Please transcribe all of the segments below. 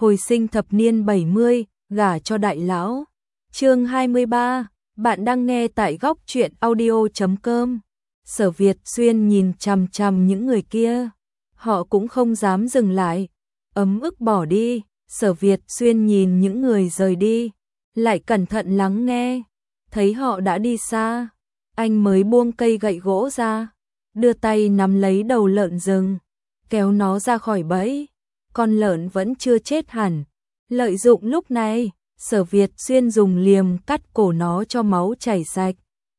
Hồi sinh thập niên 70, gả cho đại lão. Chương 23, bạn đang nghe tại góc truyện audio.com. Sở Việt Xuyên nhìn chằm chằm những người kia, họ cũng không dám dừng lại, ấm ức bỏ đi. Sở Việt Xuyên nhìn những người rời đi, lại cẩn thận lắng nghe, thấy họ đã đi xa, anh mới buông cây gậy gỗ ra, đưa tay nắm lấy đầu lợn rừng, kéo nó ra khỏi bẫy. Con lợn vẫn chưa chết hẳn. Lợi dụng lúc này, Sở Việt Xuyên dùng liềm cắt cổ nó cho máu chảy sạch.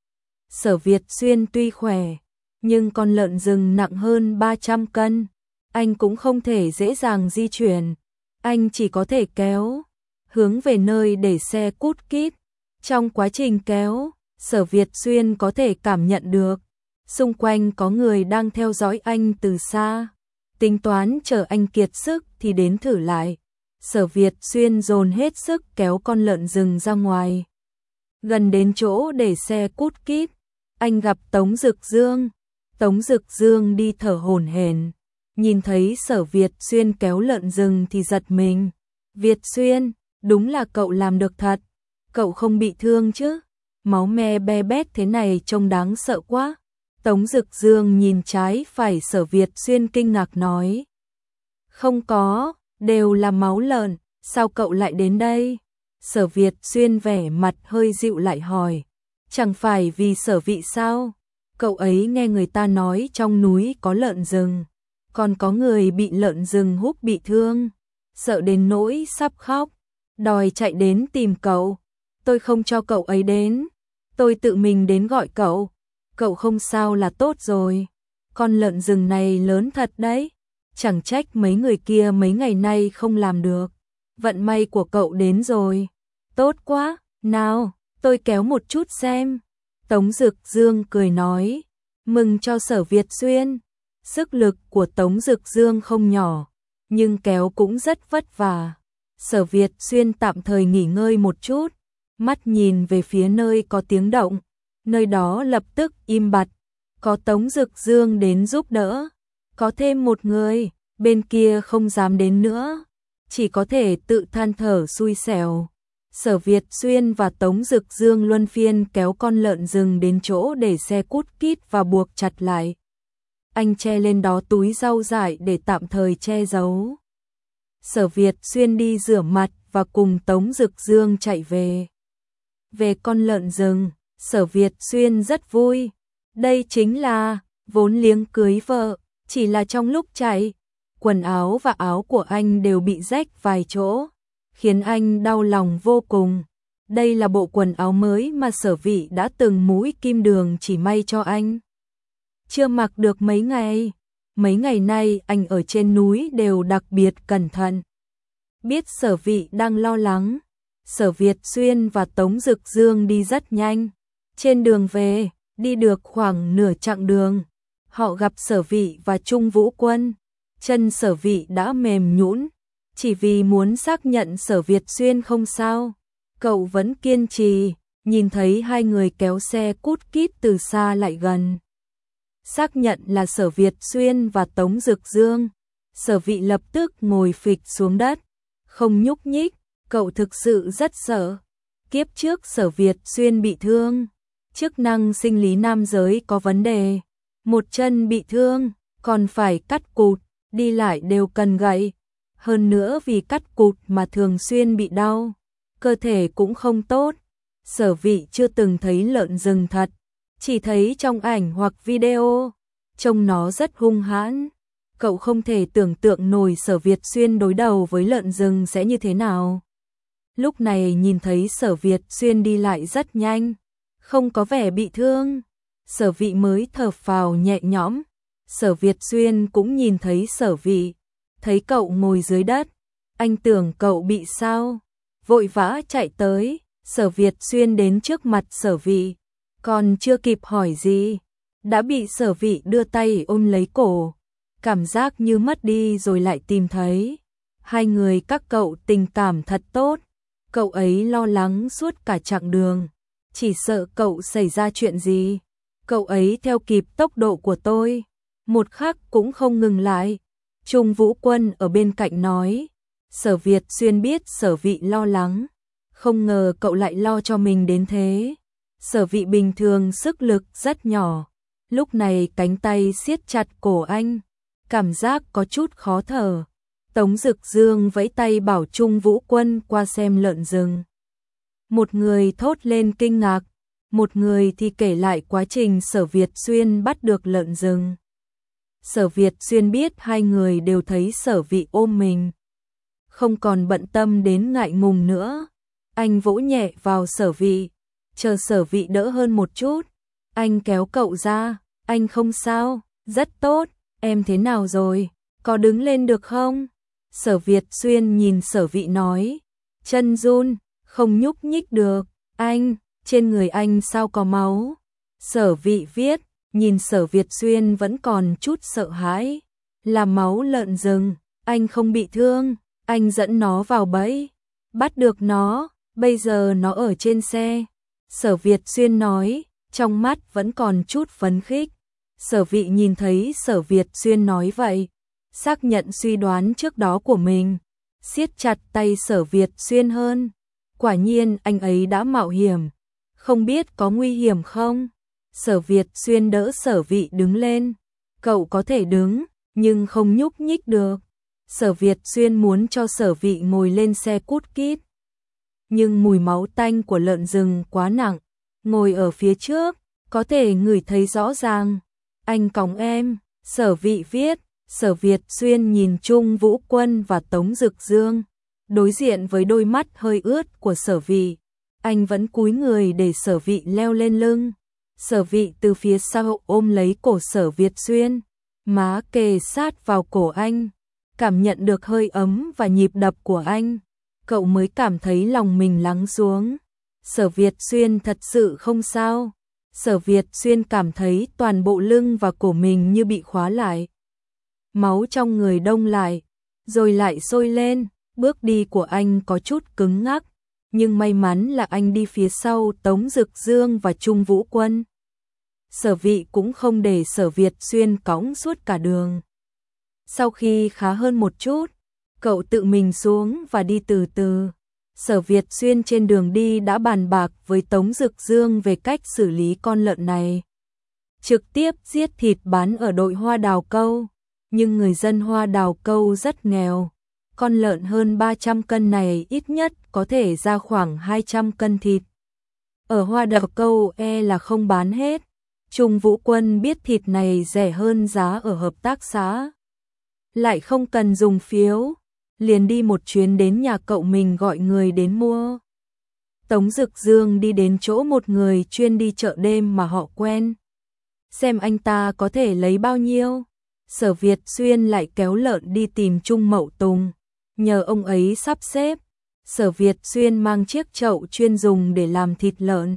Sở Việt Xuyên tuy khỏe, nhưng con lợn rừng nặng hơn 300 cân. Anh cũng không thể dễ dàng di chuyển. Anh chỉ có thể kéo, hướng về nơi để xe cút kít. Trong quá trình kéo, Sở Việt Xuyên có thể cảm nhận được xung quanh có người đang theo dõi anh từ xa. Tính toán chờ anh kiệt sức thì đến thử lại. Sở Việt Xuyên dồn hết sức kéo con lợn rừng ra ngoài. Gần đến chỗ để xe cút kít, anh gặp Tống Dực Dương. Tống Dực Dương đi thở hổn hển, nhìn thấy Sở Việt Xuyên kéo lợn rừng thì giật mình. Việt Xuyên, đúng là cậu làm được thật. Cậu không bị thương chứ? Máu me be bét thế này trông đáng sợ quá. Tống Dực Dương nhìn trái phải Sở Việt Xuyên kinh ngạc nói. Không có, đều là máu lợn, sao cậu lại đến đây? Sở Việt Xuyên vẻ mặt hơi dịu lại hỏi. Chẳng phải vì Sở Vị sao? Cậu ấy nghe người ta nói trong núi có lợn rừng, còn có người bị lợn rừng húc bị thương, sợ đến nỗi sắp khóc, đòi chạy đến tìm cậu. Tôi không cho cậu ấy đến, tôi tự mình đến gọi cậu. Cậu không sao là tốt rồi. Con lợn rừng này lớn thật đấy. Chẳng trách mấy người kia mấy ngày nay không làm được. Vận may của cậu đến rồi. Tốt quá, nào, tôi kéo một chút xem. Tống Dực Dương cười nói. Mừng cho Sở Việt Xuyên. Sức lực của Tống Dực Dương không nhỏ, nhưng kéo cũng rất vất vả. Sở Việt Xuyên tạm thời nghỉ ngơi một chút, mắt nhìn về phía nơi có tiếng động. Nơi đó lập tức im bặt, có Tống Dực Dương đến giúp đỡ, có thêm một người, bên kia không dám đến nữa, chỉ có thể tự than thở xui xẻo. Sở Việt Xuyên và Tống Dực Dương luân phiên kéo con lợn rừng đến chỗ để xe cút kít và buộc chặt lại. Anh che lên đó túi rau dại để tạm thời che giấu. Sở Việt Xuyên đi rửa mặt và cùng Tống Dực Dương chạy về. Về con lợn rừng, Sở Việt Xuyên rất vui. Đây chính là vốn liếng cưới vợ, chỉ là trong lúc chạy, quần áo và áo của anh đều bị rách vài chỗ, khiến anh đau lòng vô cùng. Đây là bộ quần áo mới mà Sở Vị đã từng mũi kim đường chỉ may cho anh. Chưa mặc được mấy ngày nay anh ở trên núi đều đặc biệt cẩn thận. Biết Sở Vị đang lo lắng, Sở Việt Xuyên và Tống Dực Dương đi rất nhanh. Trên đường về, đi được khoảng nửa chặng đường, họ gặp Sở Vị và Trung Vũ Quân. Chân Sở Vị đã mềm nhũn, chỉ vì muốn xác nhận Sở Việt Xuyên không sao. Cậu vẫn kiên trì, nhìn thấy hai người kéo xe cút kít từ xa lại gần. Xác nhận là Sở Việt Xuyên và Tống Dực Dương, Sở Vị lập tức ngồi phịch xuống đất, không nhúc nhích. Cậu thực sự rất sợ. Kiếp trước Sở Việt Xuyên bị thương, chức năng sinh lý nam giới có vấn đề, một chân bị thương, còn phải cắt cụt, đi lại đều cần gậy. Hơn nữa vì cắt cụt mà thường xuyên bị đau, cơ thể cũng không tốt. Sở Vị chưa từng thấy lợn rừng thật, chỉ thấy trong ảnh hoặc video, trông nó rất hung hãn. Cậu không thể tưởng tượng nổi Sở Việt Xuyên đối đầu với lợn rừng sẽ như thế nào. Lúc này nhìn thấy Sở Việt Xuyên đi lại rất nhanh, không có vẻ bị thương, Sở Vị mới thở phào nhẹ nhõm. Sở Việt Xuyên cũng nhìn thấy Sở Vị, thấy cậu ngồi dưới đất, anh tưởng cậu bị sao, vội vã chạy tới. Sở Việt Xuyên đến trước mặt Sở Vị, còn chưa kịp hỏi gì, đã bị Sở Vị đưa tay ôm lấy cổ, cảm giác như mất đi rồi lại tìm thấy. Hai người các cậu tình cảm thật tốt. Cậu ấy lo lắng suốt cả chặng đường, chỉ sợ cậu xảy ra chuyện gì. Cậu ấy theo kịp tốc độ của tôi, một khắc cũng không ngừng lại. Trung Vũ Quân ở bên cạnh nói. Sở Việt Xuyên biết Sở Vị lo lắng, không ngờ cậu lại lo cho mình đến thế. Sở Vị bình thường sức lực rất nhỏ, lúc này cánh tay siết chặt cổ anh, cảm giác có chút khó thở. Tống Dực Dương vẫy tay bảo Trung Vũ Quân qua xem lợn rừng. Một người thốt lên kinh ngạc, một người thì kể lại quá trình Sở Việt Xuyên bắt được lợn rừng. Sở Việt Xuyên biết hai người đều thấy Sở Vị ôm mình, không còn bận tâm đến ngại ngùng nữa. Anh vỗ nhẹ vào Sở Vị, chờ Sở Vị đỡ hơn một chút. Anh kéo cậu ra, anh không sao, rất tốt, em thế nào rồi, có đứng lên được không? Sở Việt Xuyên nhìn Sở Vị nói, chân run, không nhúc nhích được. Anh, trên người anh sao có máu? Sở Vị viết, nhìn Sở Việt Xuyên vẫn còn chút sợ hãi. Là máu lợn rừng, anh không bị thương, anh dẫn nó vào bẫy, bắt được nó, bây giờ nó ở trên xe. Sở Việt Xuyên nói, trong mắt vẫn còn chút phấn khích. Sở Vị nhìn thấy Sở Việt Xuyên nói vậy, xác nhận suy đoán trước đó của mình, siết chặt tay Sở Việt Xuyên hơn. Quả nhiên anh ấy đã mạo hiểm, không biết có nguy hiểm không? Sở Việt Xuyên đỡ Sở Vị đứng lên, cậu có thể đứng, nhưng không nhúc nhích được. Sở Việt Xuyên muốn cho Sở Vị ngồi lên xe cút kít, nhưng mùi máu tanh của lợn rừng quá nặng, ngồi ở phía trước, có thể ngửi thấy rõ ràng. Anh cõng em, Sở Vị viết. Sở Việt Xuyên nhìn Trung Vũ Quân và Tống Dực Dương, đối diện với đôi mắt hơi ướt của Sở Vị, anh vẫn cúi người để Sở Vị leo lên lưng. Sở Vị từ phía sau ôm lấy cổ Sở Việt Xuyên, má kề sát vào cổ anh, cảm nhận được hơi ấm và nhịp đập của anh, cậu mới cảm thấy lòng mình lắng xuống. Sở Việt Xuyên thật sự không sao. Sở Việt Xuyên cảm thấy toàn bộ lưng và cổ mình như bị khóa lại. Máu trong người đông lại, rồi lại sôi lên, bước đi của anh có chút cứng ngắc, nhưng may mắn là anh đi phía sau Tống Dực Dương và Trung Vũ Quân. Sở Vị cũng không để Sở Việt Xuyên cõng suốt cả đường. Sau khi khá hơn một chút, cậu tự mình xuống và đi từ từ. Sở Việt Xuyên trên đường đi đã bàn bạc với Tống Dực Dương về cách xử lý con lợn này. Trực tiếp giết thịt bán ở đội Hoa Đào Câu, nhưng người dân Hoa Đào Câu rất nghèo. Con lợn hơn 300 cân này ít nhất có thể ra khoảng 200 cân thịt. Ở Hoa Đào Câu là không bán hết. Trung Vũ Quân biết thịt này rẻ hơn giá ở hợp tác xã, lại không cần dùng phiếu, liền đi một chuyến đến nhà cậu mình gọi người đến mua. Tống Dực Dương đi đến chỗ một người chuyên đi chợ đêm mà họ quen, xem anh ta có thể lấy bao nhiêu. Sở Việt Xuyên lại kéo lợn đi tìm Trung Mậu Tùng, nhờ ông ấy sắp xếp. Sở Việt Xuyên mang chiếc chậu chuyên dùng để làm thịt lợn,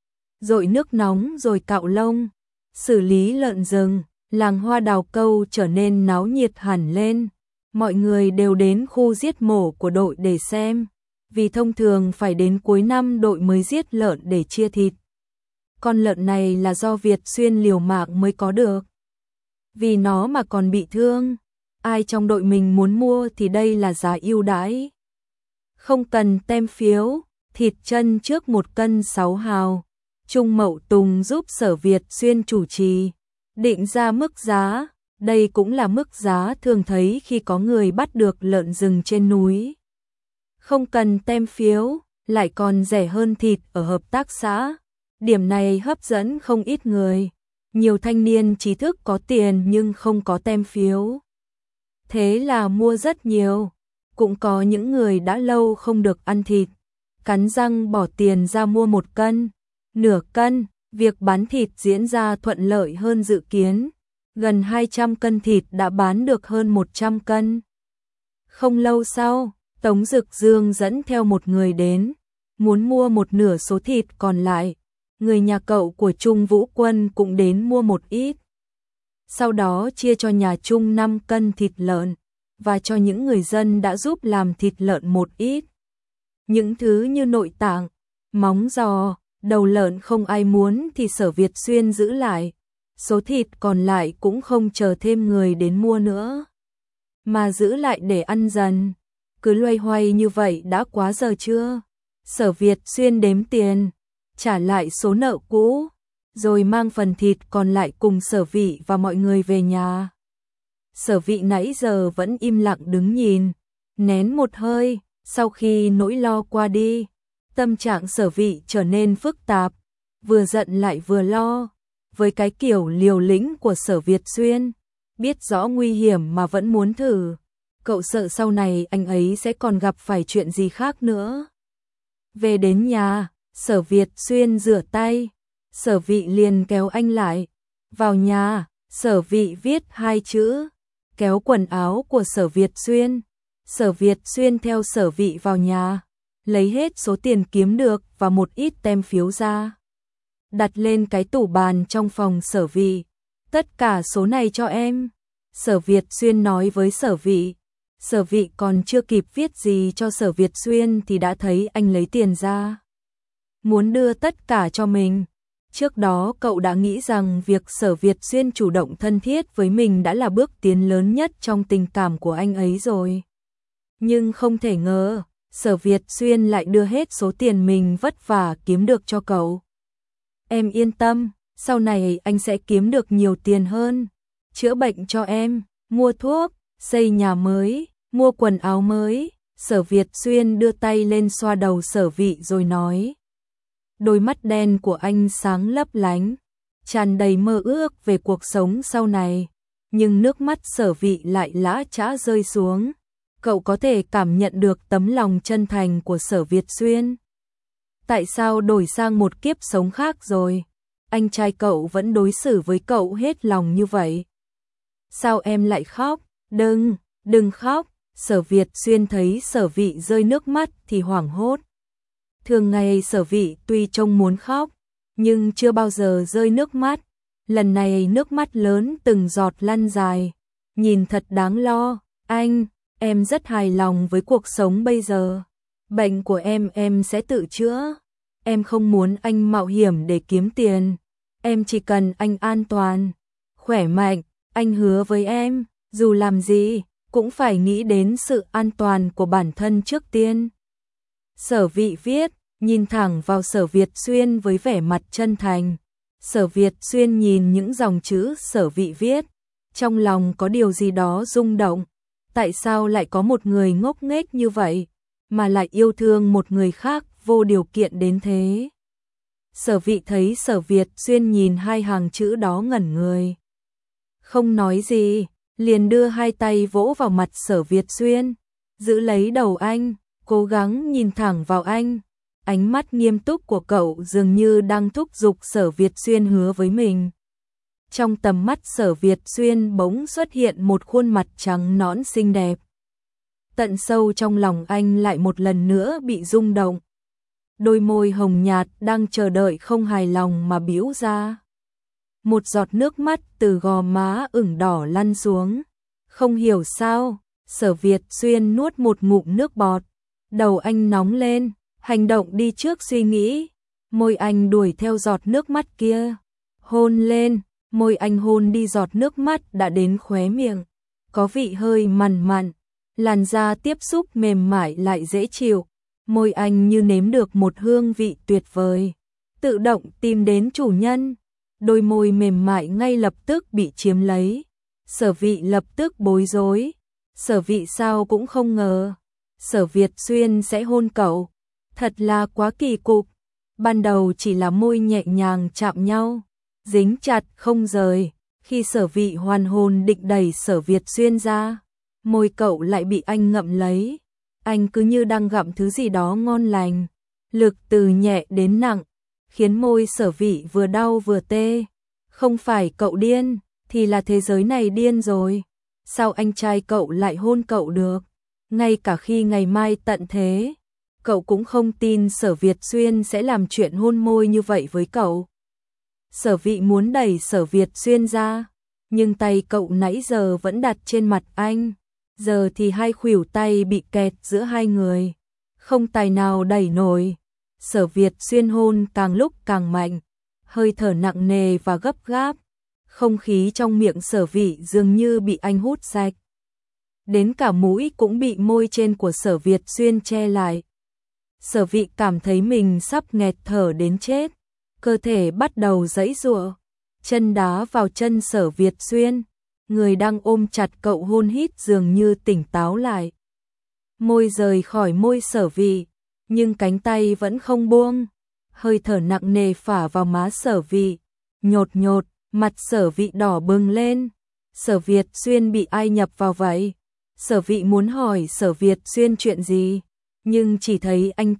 dội nước nóng rồi cạo lông, xử lý lợn rừng. Làng Hoa Đào Câu trở nên náo nhiệt hẳn lên. Mọi người đều đến khu giết mổ của đội để xem, vì thông thường phải đến cuối năm đội mới giết lợn để chia thịt. Con lợn này là do Việt Xuyên liều mạng mới có được, vì nó mà còn bị thương. Ai trong đội mình muốn mua thì đây là giá ưu đãi, không cần tem phiếu. Thịt chân trước 1 cân 6 hào. Trung Mậu Tùng giúp Sở Việt Xuyên chủ trì, định ra mức giá. Đây cũng là mức giá thường thấy khi có người bắt được lợn rừng trên núi. Không cần tem phiếu, lại còn rẻ hơn thịt ở hợp tác xã. Điểm này hấp dẫn không ít người. Nhiều thanh niên trí thức có tiền nhưng không có tem phiếu, thế là mua rất nhiều. Cũng có những người đã lâu không được ăn thịt, cắn răng bỏ tiền ra mua 1 cân, nửa cân. Việc bán thịt diễn ra thuận lợi hơn dự kiến. Gần 200 cân thịt đã bán được hơn 100 cân. Không lâu sau, Tống Dực Dương dẫn theo một người đến, muốn mua một nửa số thịt còn lại. Người nhà cậu của Trung Vũ Quân cũng đến mua một ít. Sau đó chia cho nhà Trung 5 cân thịt lợn, và cho những người dân đã giúp làm thịt lợn một ít. Những thứ như nội tạng, móng giò, đầu lợn không ai muốn thì Sở Việt Xuyên giữ lại. Số thịt còn lại cũng không chờ thêm người đến mua nữa, mà giữ lại để ăn dần. cứ loay hoay như vậy đã quá giờ chưa? Sở Việt Xuyên đếm tiền, trả lại số nợ cũ, rồi mang phần thịt còn lại cùng Sở Vị và mọi người về nhà. Sở Vị nãy giờ vẫn im lặng đứng nhìn, nén một hơi, sau khi nỗi lo qua đi, tâm trạng Sở Vị trở nên phức tạp, vừa giận lại vừa lo, với cái kiểu liều lĩnh của Sở Việt Xuyên, biết rõ nguy hiểm mà vẫn muốn thử. Cậu sợ sau này anh ấy sẽ còn gặp phải chuyện gì khác nữa. Về đến nhà, Sở Việt Xuyên rửa tay, Sở Vị liền kéo anh lại. Vào nhà, Sở Vị viết 2 chữ, kéo quần áo của Sở Việt Xuyên. Sở Việt Xuyên theo Sở Vị vào nhà, lấy hết số tiền kiếm được và một ít tem phiếu ra, đặt lên cái tủ bàn trong phòng Sở Vị. Tất cả số này cho em, Sở Việt Xuyên nói với Sở Vị. Sở Vị còn chưa kịp viết gì cho Sở Việt Xuyên thì đã thấy anh lấy tiền ra, muốn đưa tất cả cho mình. Trước đó cậu đã nghĩ rằng việc Sở Việt Xuyên chủ động thân thiết với mình đã là bước tiến lớn nhất trong tình cảm của anh ấy rồi. Nhưng không thể ngờ, Sở Việt Xuyên lại đưa hết số tiền mình vất vả kiếm được cho cậu. Em yên tâm, sau này anh sẽ kiếm được nhiều tiền hơn, chữa bệnh cho em, mua thuốc, xây nhà mới, mua quần áo mới. Sở Việt Xuyên đưa tay lên xoa đầu Sở Vị rồi nói. Đôi mắt đen của anh sáng lấp lánh, tràn đầy mơ ước về cuộc sống sau này, nhưng nước mắt Sở Vị lại lã chã rơi xuống. Cậu có thể cảm nhận được tấm lòng chân thành của Sở Việt Xuyên. Tại sao đổi sang một kiếp sống khác rồi, anh trai cậu vẫn đối xử với cậu hết lòng như vậy? Sao em lại khóc? Đừng khóc. Sở Việt Xuyên thấy Sở Vị rơi nước mắt thì hoảng hốt. Thường ngày Sở Vị tuy trông muốn khóc, nhưng chưa bao giờ rơi nước mắt. Lần này nước mắt lớn từng giọt lăn dài, nhìn thật đáng lo. Em rất hài lòng với cuộc sống bây giờ. Bệnh của em sẽ tự chữa. Em không muốn anh mạo hiểm để kiếm tiền. Em chỉ cần anh an toàn, khỏe mạnh. Anh hứa với em, dù làm gì, cũng phải nghĩ đến sự an toàn của bản thân trước tiên. Sở Vị viết, nhìn thẳng vào Sở Việt Xuyên với vẻ mặt chân thành. Sở Việt Xuyên nhìn những dòng chữ Sở Vị viết, trong lòng có điều gì đó rung động. Tại sao lại có một người ngốc nghếch như vậy, mà lại yêu thương một người khác vô điều kiện đến thế? Sở Vị thấy Sở Việt Xuyên nhìn 2 hàng chữ đó ngẩn người, không nói gì, liền đưa 2 tay vỗ vào mặt Sở Việt Xuyên, giữ lấy đầu anh, cố gắng nhìn thẳng vào anh. Ánh mắt nghiêm túc của cậu dường như đang thúc giục Sở Việt Xuyên hứa với mình. Trong tầm mắt Sở Việt Xuyên bỗng xuất hiện một khuôn mặt trắng nõn xinh đẹp. Tận sâu trong lòng anh lại một lần nữa bị rung động. Đôi môi hồng nhạt đang chờ đợi không hài lòng mà bĩu ra. Một giọt nước mắt từ gò má ửng đỏ lăn xuống. Không hiểu sao, Sở Việt Xuyên nuốt một ngụm nước bọt. Đầu anh nóng lên, hành động đi trước suy nghĩ. Môi anh đuổi theo giọt nước mắt kia, hôn lên. Môi anh hôn đi giọt nước mắt đã đến khóe miệng, có vị hơi mặn mặn, làn da tiếp xúc mềm mại lại dễ chịu. Môi anh như nếm được một hương vị tuyệt vời, tự động tìm đến chủ nhân. Đôi môi mềm mại ngay lập tức bị chiếm lấy. Sở Vị lập tức bối rối. Sở Vị sao cũng không ngờ Sở Việt Xuyên sẽ hôn cậu, thật là quá kỳ cục. Ban đầu chỉ là môi nhẹ nhàng chạm nhau, dính chặt không rời. Khi Sở Vị hoàn hồn định đẩy Sở Việt Xuyên ra, môi cậu lại bị anh ngậm lấy. Anh cứ như đang gặm thứ gì đó ngon lành, lực từ nhẹ đến nặng, khiến môi Sở Vị vừa đau vừa tê. Không phải cậu điên, thì là thế giới này điên rồi. Sao anh trai cậu lại hôn cậu được? Ngay cả khi ngày mai tận thế, cậu cũng không tin Sở Việt Xuyên sẽ làm chuyện hôn môi như vậy với cậu. Sở Vị muốn đẩy Sở Việt Xuyên ra, nhưng tay cậu nãy giờ vẫn đặt trên mặt anh. Giờ thì 2 khuỷu tay bị kẹt giữa 2 người, không tài nào đẩy nổi. Sở Việt Xuyên hôn càng lúc càng mạnh, hơi thở nặng nề và gấp gáp. Không khí trong miệng Sở Vị dường như bị anh hút sạch. đến cả mũi cũng bị môi trên của Sở Việt Xuyên che lại. Sở Vị cảm thấy mình sắp nghẹt thở đến chết, cơ thể bắt đầu giãy giụa, chân đá vào chân Sở Việt Xuyên, người đang ôm chặt cậu hôn hít dường như tỉnh táo lại. Môi rời khỏi môi Sở Vị, nhưng cánh tay vẫn không buông, hơi thở nặng nề phả vào má Sở Vị, nhột nhột, mặt Sở Vị đỏ bừng lên. Sở Việt Xuyên bị ai nhập vào vậy? Sở Vị muốn hỏi Sở Việt Xuyên chuyện gì, nhưng chỉ thấy anh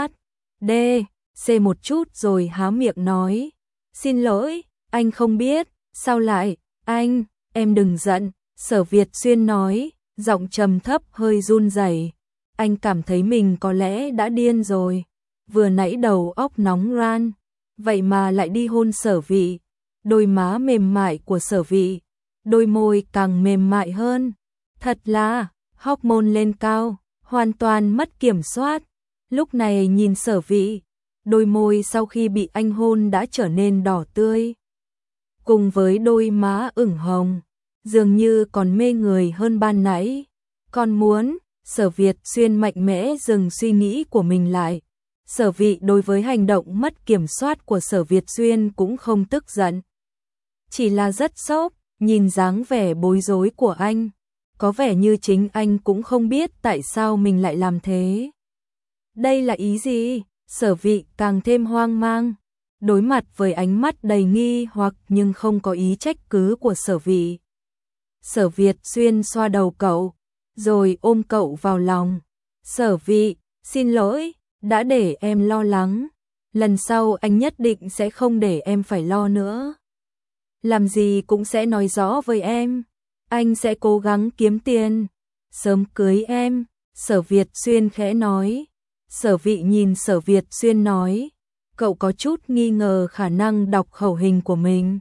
THD một chút rồi há miệng nói, xin lỗi, anh không biết, sao lại, anh, em đừng giận, Sở Việt Xuyên nói, giọng trầm thấp hơi run rẩy. Anh cảm thấy mình có lẽ đã điên rồi, vừa nãy đầu óc nóng ran, vậy mà lại đi hôn Sở Vị, đôi má mềm mại của Sở Vị, đôi môi càng mềm mại hơn, thật là, hormone lên cao, hoàn toàn mất kiểm soát. Lúc này nhìn Sở Vị, đôi môi sau khi bị anh hôn đã trở nên đỏ tươi, cùng với đôi má ửng hồng, dường như còn mê người hơn ban nãy. Còn muốn, Sở Việt Xuyên mạnh mẽ dừng suy nghĩ của mình lại. Sở Vị đối với hành động mất kiểm soát của Sở Việt Xuyên cũng không tức giận, chỉ là rất sốc, nhìn dáng vẻ bối rối của anh, có vẻ như chính anh cũng không biết tại sao mình lại làm thế. Đây là ý gì? Sở Vị càng thêm hoang mang, đối mặt với ánh mắt đầy nghi hoặc nhưng không có ý trách cứ của Sở Vị. Sở Việt Xuyên xoa đầu cậu, rồi ôm cậu vào lòng. Sở Vị, xin lỗi, đã để em lo lắng, lần sau anh nhất định sẽ không để em phải lo nữa. Làm gì cũng sẽ nói rõ với em, anh sẽ cố gắng kiếm tiền, sớm cưới em, Sở Việt Xuyên khẽ nói. Sở Vị nhìn Sở Việt Xuyên nói, cậu có chút nghi ngờ khả năng đọc khẩu hình của mình.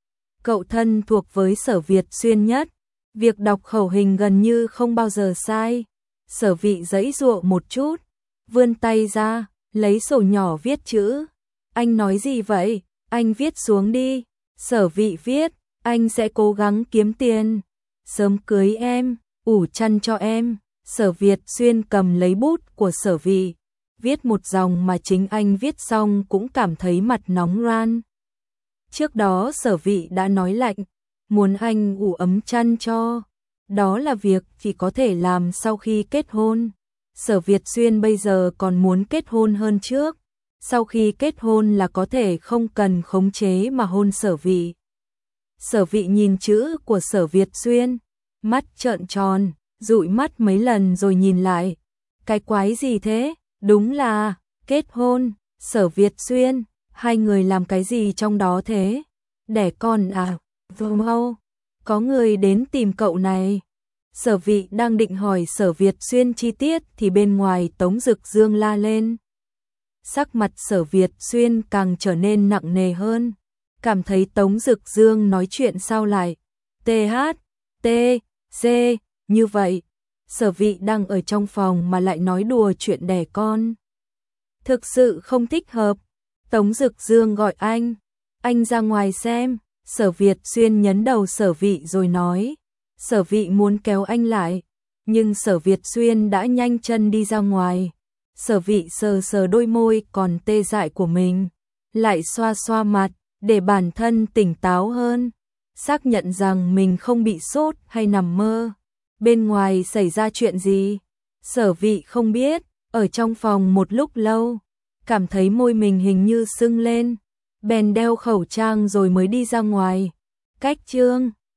Cậu thân thuộc với Sở Việt Xuyên nhất, việc đọc khẩu hình gần như không bao giờ sai. Sở Vị giãy giụa một chút, vươn tay ra, lấy sổ nhỏ viết chữ. Anh nói gì vậy? Anh viết xuống đi. Sở Vị viết, anh sẽ cố gắng kiếm tiền, sớm cưới em, ủ chăn cho em. Sở Việt Xuyên cầm lấy bút của Sở Vị, viết một dòng mà chính anh viết xong cũng cảm thấy mặt nóng ran. Trước đó Sở Vị đã nói lạnh, muốn anh ủ ấm chăn cho, đó là việc chỉ có thể làm sau khi kết hôn. Sở Việt Xuyên bây giờ còn muốn kết hôn hơn trước, sau khi kết hôn là có thể không cần khống chế mà hôn Sở Vị. Sở Vị nhìn chữ của Sở Việt Xuyên, mắt trợn tròn, dụi mắt mấy lần rồi nhìn lại. Cái quái gì thế? Đúng là kết hôn. Sở Việt Xuyên, hai người làm cái gì trong đó thế? Đẻ con à? Wow, có người đến tìm cậu này. Sở Vị đang định hỏi Sở Việt Xuyên chi tiết thì bên ngoài Tống Dực Dương la lên. Sắc mặt Sở Việt Xuyên càng trở nên nặng nề hơn, cảm thấy Tống Dực Dương nói chuyện sao lại THC như vậy. Sở Vị đang ở trong phòng mà lại nói đùa chuyện đẻ con, thực sự không thích hợp. Tống Dực Dương gọi anh ra ngoài xem. Sở Việt Xuyên nhấn đầu Sở Vị rồi nói. Sở Vị muốn kéo anh lại, nhưng Sở Việt Xuyên đã nhanh chân đi ra ngoài. Sở Vị sờ sờ đôi môi còn tê dại của mình, lại xoa xoa mặt để bản thân tỉnh táo hơn, xác nhận rằng mình không bị sốt hay nằm mơ. Bên ngoài xảy ra chuyện gì? Sở Vị không biết, ở trong phòng một lúc lâu, cảm thấy môi mình hình như sưng lên, bèn đeo khẩu trang rồi mới đi ra ngoài. Cách chương